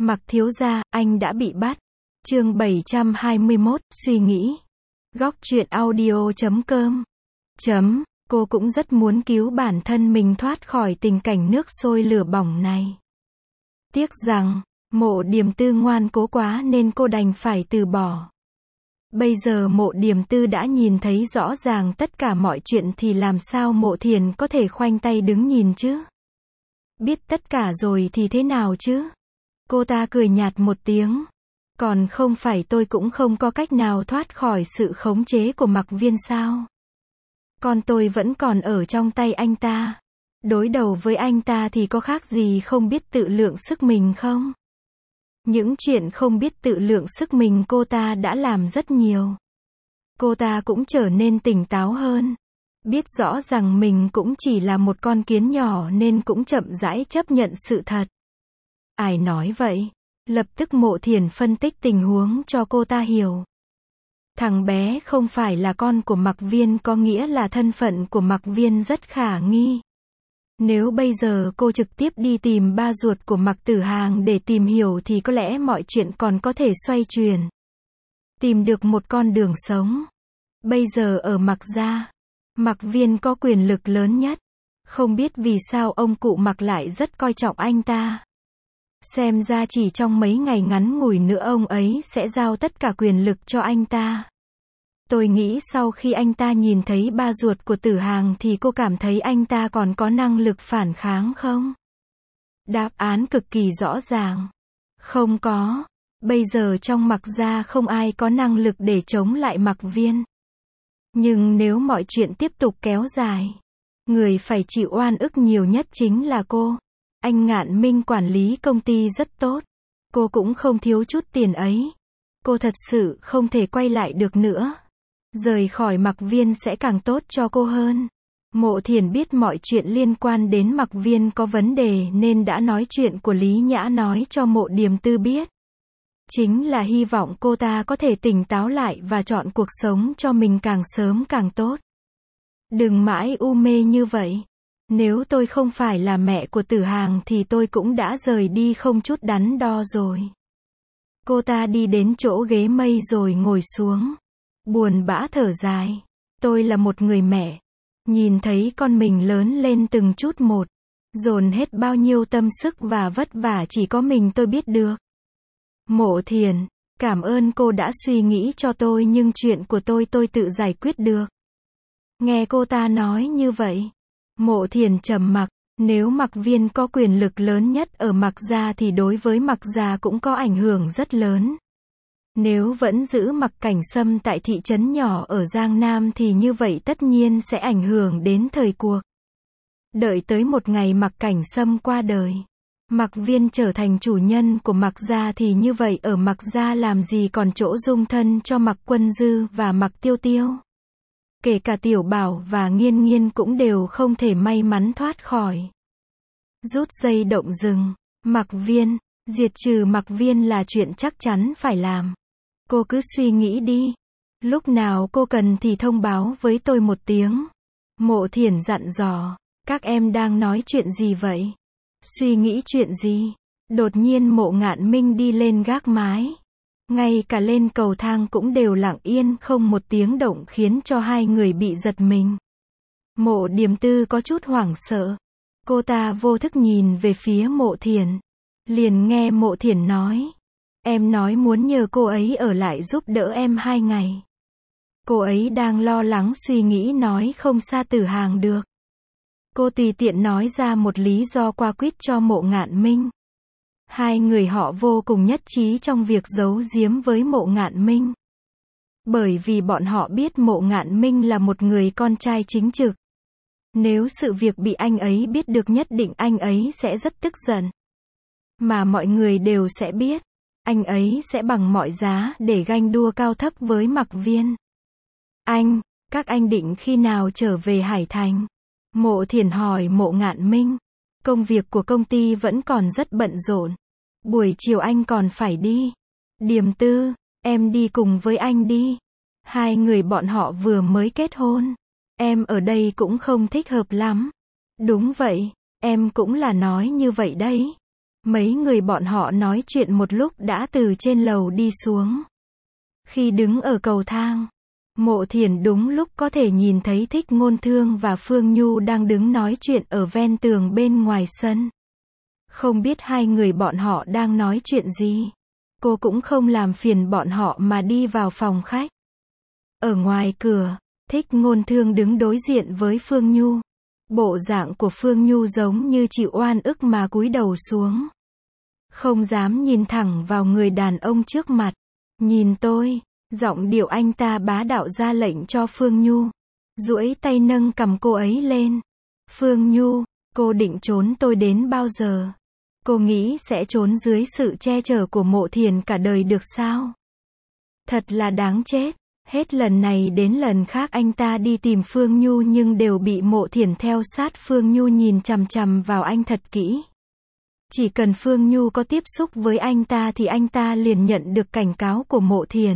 Mặc thiếu gia, anh đã bị bắt. Chương 721, suy nghĩ. Góc truyện audio.com. Cô cũng rất muốn cứu bản thân mình thoát khỏi tình cảnh nước sôi lửa bỏng này. Tiếc rằng, Mộ Điềm Tư ngoan cố quá nên cô đành phải từ bỏ. Bây giờ Mộ Điềm Tư đã nhìn thấy rõ ràng tất cả mọi chuyện thì làm sao Mộ Thiền có thể khoanh tay đứng nhìn chứ? Biết tất cả rồi thì thế nào chứ? Cô ta cười nhạt một tiếng. Còn không phải tôi cũng không có cách nào thoát khỏi sự khống chế của Mặc Viên sao? Con tôi vẫn còn ở trong tay anh ta. Đối đầu với anh ta thì có khác gì không biết tự lượng sức mình không? Những chuyện không biết tự lượng sức mình cô ta đã làm rất nhiều. Cô ta cũng trở nên tỉnh táo hơn. Biết rõ rằng mình cũng chỉ là một con kiến nhỏ nên cũng chậm rãi chấp nhận sự thật. Ai nói vậy? Lập tức Mộ Thiền phân tích tình huống cho cô ta hiểu. Thằng bé không phải là con của Mặc Viên có nghĩa là thân phận của Mặc Viên rất khả nghi. Nếu bây giờ cô trực tiếp đi tìm ba ruột của Mặc Tử Hàng để tìm hiểu thì có lẽ mọi chuyện còn có thể xoay chuyển. Tìm được một con đường sống. Bây giờ ở Mặc gia, Mặc Viên có quyền lực lớn nhất. Không biết vì sao ông cụ Mặc lại rất coi trọng anh ta. Xem ra chỉ trong mấy ngày ngắn ngủi nữa ông ấy sẽ giao tất cả quyền lực cho anh ta. Tôi nghĩ sau khi anh ta nhìn thấy ba ruột của Tử Hàng thì cô cảm thấy anh ta còn có năng lực phản kháng không? Đáp án cực kỳ rõ ràng. Không có. Bây giờ trong Mặc gia không ai có năng lực để chống lại Mặc Viên. Nhưng nếu mọi chuyện tiếp tục kéo dài, người phải chịu oan ức nhiều nhất chính là cô. Anh Ngạn Minh quản lý công ty rất tốt. Cô cũng không thiếu chút tiền ấy. Cô thật sự không thể quay lại được nữa. Rời khỏi Mặc Viên sẽ càng tốt cho cô hơn. Mộ Thiền biết mọi chuyện liên quan đến Mặc Viên có vấn đề nên đã nói chuyện của Lý Nhã nói cho Mộ Điềm Tư biết. Chính là hy vọng cô ta có thể tỉnh táo lại và chọn cuộc sống cho mình càng sớm càng tốt. Đừng mãi u mê như vậy. Nếu tôi không phải là mẹ của Tử Hàng thì tôi cũng đã rời đi không chút đắn đo rồi. Cô ta đi đến chỗ ghế mây rồi ngồi xuống. Buồn bã thở dài. Tôi là một người mẹ. Nhìn thấy con mình lớn lên từng chút một. Dồn hết bao nhiêu tâm sức và vất vả chỉ có mình tôi biết được. Mộ Thiền, cảm ơn cô đã suy nghĩ cho tôi nhưng chuyện của tôi tự giải quyết được. Nghe cô ta nói như vậy. Mộ Thiền trầm mặc. Nếu Mặc Viên có quyền lực lớn nhất ở Mặc gia thì đối với Mặc gia cũng có ảnh hưởng rất lớn. Nếu vẫn giữ Mặc Cảnh Sâm tại thị trấn nhỏ ở Giang Nam thì như vậy tất nhiên sẽ ảnh hưởng đến thời cuộc. Đợi tới một ngày Mặc Cảnh Sâm qua đời, Mặc Viên trở thành chủ nhân của Mặc gia thì như vậy ở Mặc gia làm gì còn chỗ dung thân cho Mặc Quân Dư và Mặc Tiêu Tiêu. Kể cả Tiểu Bảo và Nghiên Nghiên cũng đều không thể may mắn thoát khỏi. Rút dây động rừng. Mặc Viên, diệt trừ Mặc Viên là chuyện chắc chắn phải làm. Cô cứ suy nghĩ đi. Lúc nào cô cần thì thông báo với tôi một tiếng. Mộ Thiền dặn dò. Các em đang nói chuyện gì vậy? Suy nghĩ chuyện gì? Đột nhiên Mộ Ngạn Minh đi lên gác mái. Ngay cả lên cầu thang cũng đều lặng yên không một tiếng động khiến cho hai người bị giật mình. Mộ Điềm Tư có chút hoảng sợ. Cô ta vô thức nhìn về phía Mộ Thiền. Liền nghe Mộ Thiền nói. Em nói muốn nhờ cô ấy ở lại giúp đỡ em 2 ngày. Cô ấy đang lo lắng suy nghĩ nói không xa Tử Hàng được. Cô tùy tiện nói ra một lý do qua quýt cho Mộ Ngạn Minh. Hai người họ vô cùng nhất trí trong việc giấu giếm với Mộ Ngạn Minh. Bởi vì bọn họ biết Mộ Ngạn Minh là một người con trai chính trực. Nếu sự việc bị anh ấy biết được nhất định anh ấy sẽ rất tức giận. Mà mọi người đều sẽ biết. Anh ấy sẽ bằng mọi giá để ganh đua cao thấp với Mặc Viên. Các anh định khi nào trở về Hải Thành? Mộ Thiền hỏi Mộ Ngạn Minh. Công việc của công ty vẫn còn rất bận rộn. Buổi chiều anh còn phải đi. Điềm Tư, em đi cùng với anh đi. Hai người bọn họ vừa mới kết hôn. Em ở đây cũng không thích hợp lắm. Đúng vậy, em cũng là nói như vậy đấy. Mấy người bọn họ nói chuyện một lúc đã từ trên lầu đi xuống. Khi đứng ở cầu thang, Mộ Thiển đúng lúc có thể nhìn thấy Thích Ngôn Thương và Phương Nhu đang đứng nói chuyện ở ven tường bên ngoài sân. Không biết hai người bọn họ đang nói chuyện gì. Cô cũng không làm phiền bọn họ mà đi vào phòng khách. Ở ngoài cửa, Thích Ngôn Thương đứng đối diện với Phương Nhu. Bộ dạng của Phương Nhu giống như chịu oan ức mà cúi đầu xuống. Không dám nhìn thẳng vào người đàn ông trước mặt. Nhìn tôi, giọng điệu anh ta bá đạo ra lệnh cho Phương Nhu. Duỗi tay nâng cằm cô ấy lên. Phương Nhu, cô định trốn tôi đến bao giờ? Cô nghĩ sẽ trốn dưới sự che chở của Mộ Thiển cả đời được sao? Thật là đáng chết. Hết lần này đến lần khác anh ta đi tìm Phương Nhu nhưng đều bị Mộ Thiển theo sát. Phương Nhu nhìn chằm chằm vào anh thật kỹ. Chỉ cần Phương Nhu có tiếp xúc với anh ta thì anh ta liền nhận được cảnh cáo của Mộ Thiển.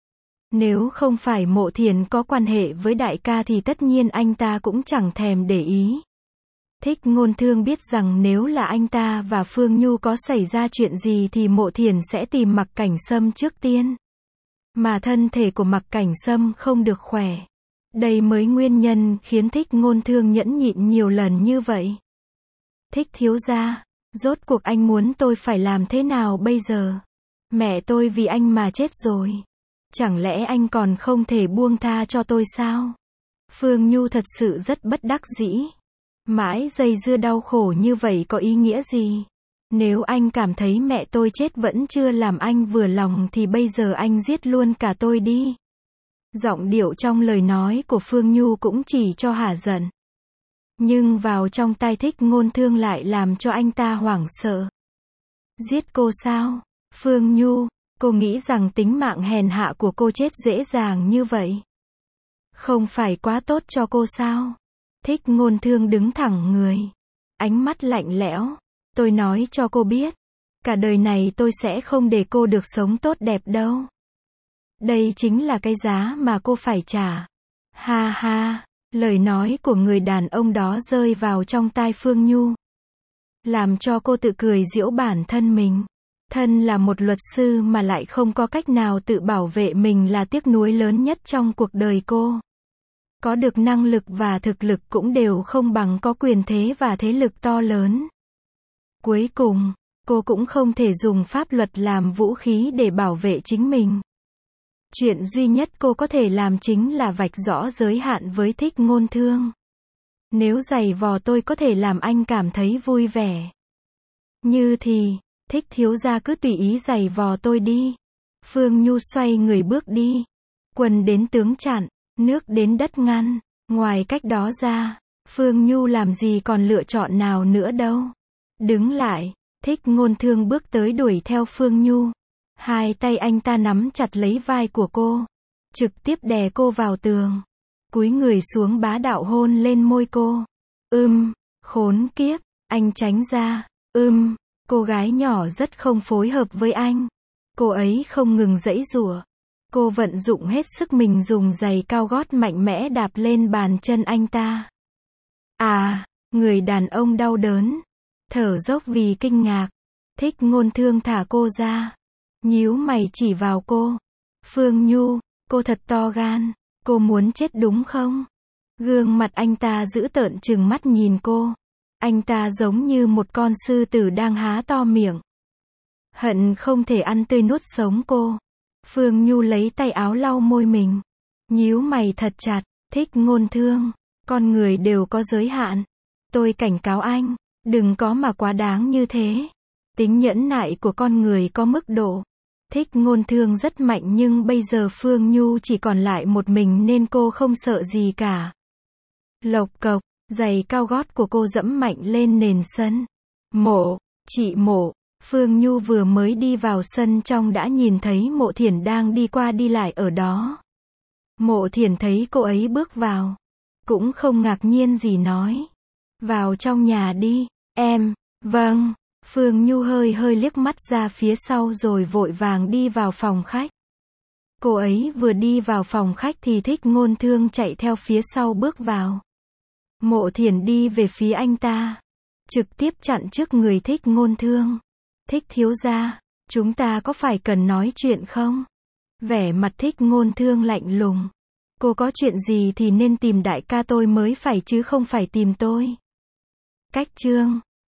Nếu không phải Mộ Thiển có quan hệ với đại ca thì tất nhiên anh ta cũng chẳng thèm để ý. Thích Ngôn Thương biết rằng nếu là anh ta và Phương Nhu có xảy ra chuyện gì thì Mộ Thiển sẽ tìm Mạc Cảnh Sâm trước tiên. Mà thân thể của Mạc Cảnh Sâm không được khỏe. Đây mới nguyên nhân khiến Thích Ngôn Thương nhẫn nhịn nhiều lần như vậy. Thích thiếu gia, rốt cuộc anh muốn tôi phải làm thế nào bây giờ? Mẹ tôi vì anh mà chết rồi. Chẳng lẽ anh còn không thể buông tha cho tôi sao? Phương Nhu thật sự rất bất đắc dĩ. Mãi dây dưa đau khổ như vậy có ý nghĩa gì? Nếu anh cảm thấy mẹ tôi chết vẫn chưa làm anh vừa lòng thì bây giờ anh giết luôn cả tôi đi. Giọng điệu trong lời nói của Phương Nhu cũng chỉ cho hả giận. Nhưng vào trong tai Thích Ngôn Thương lại làm cho anh ta hoảng sợ. Giết cô sao? Phương Nhu, cô nghĩ rằng tính mạng hèn hạ của cô chết dễ dàng như vậy? Không phải quá tốt cho cô sao? Thích Ngôn Thương đứng thẳng người. Ánh mắt lạnh lẽo. Tôi nói cho cô biết. Cả đời này tôi sẽ không để cô được sống tốt đẹp đâu. Đây chính là cái giá mà cô phải trả. Ha ha, lời nói của người đàn ông đó rơi vào trong tai Phương Nhu. Làm cho cô tự cười giễu bản thân mình. Thân là một luật sư mà lại không có cách nào tự bảo vệ mình là tiếc nuối lớn nhất trong cuộc đời cô. Có được năng lực và thực lực cũng đều không bằng có quyền thế và thế lực to lớn. Cuối cùng, cô cũng không thể dùng pháp luật làm vũ khí để bảo vệ chính mình. Chuyện duy nhất cô có thể làm chính là vạch rõ giới hạn với Thích Ngôn Thương. Nếu giày vò tôi có thể làm anh cảm thấy vui vẻ. Như thì, Thích thiếu gia cứ tùy ý giày vò tôi đi. Phương Nhu xoay người bước đi. Quân đến tướng chặn, nước đến đất ngăn. Ngoài cách đó ra, Phương Nhu làm gì còn lựa chọn nào nữa đâu. Đứng lại, Thích Ngôn Thương bước tới đuổi theo Phương Nhu. Hai tay anh ta nắm chặt lấy vai của cô. Trực tiếp đè cô vào tường. Cúi người xuống bá đạo hôn lên môi cô. Khốn kiếp, anh tránh ra. Cô gái nhỏ rất không phối hợp với anh. Cô ấy không ngừng giãy giụa. Cô vận dụng hết sức mình dùng giày cao gót mạnh mẽ đạp lên bàn chân anh ta. Người đàn ông đau đớn. Thở dốc vì kinh ngạc. Thích Ngôn Thương thả cô ra. Nhíu mày chỉ vào cô. Phương Nhu, cô thật to gan. Cô muốn chết đúng không? Gương mặt anh ta dữ tợn trừng mắt nhìn cô. Anh ta giống như một con sư tử đang há to miệng. Hận không thể ăn tươi nuốt sống cô. Phương Nhu lấy tay áo lau môi mình. Nhíu mày thật chặt. Thích Ngôn Thương, con người đều có giới hạn. Tôi cảnh cáo anh, đừng có mà quá đáng như thế. Tính nhẫn nại của con người có mức độ. Thích Ngôn Thương rất mạnh nhưng bây giờ Phương Nhu chỉ còn lại một mình nên cô không sợ gì cả. Lộc cộc, giày cao gót của cô dẫm mạnh lên nền sân. Chị Mộ. Phương Nhu vừa mới đi vào sân trong đã nhìn thấy Mộ Thiển đang đi qua đi lại ở đó. Mộ Thiển thấy cô ấy bước vào. Cũng không ngạc nhiên gì nói. Vào trong nhà đi, em. Vâng. Phương Nhu hơi liếc mắt ra phía sau rồi vội vàng đi vào phòng khách. Cô ấy vừa đi vào phòng khách thì Thích Ngôn Thương chạy theo phía sau bước vào. Mộ Thiển đi về phía anh ta. Trực tiếp chặn trước người Thích Ngôn Thương. Thích thiếu gia, chúng ta có phải cần nói chuyện không? Vẻ mặt Thích Ngôn Thương lạnh lùng. Cô có chuyện gì thì nên tìm đại ca tôi mới phải chứ không phải tìm tôi. Cách chương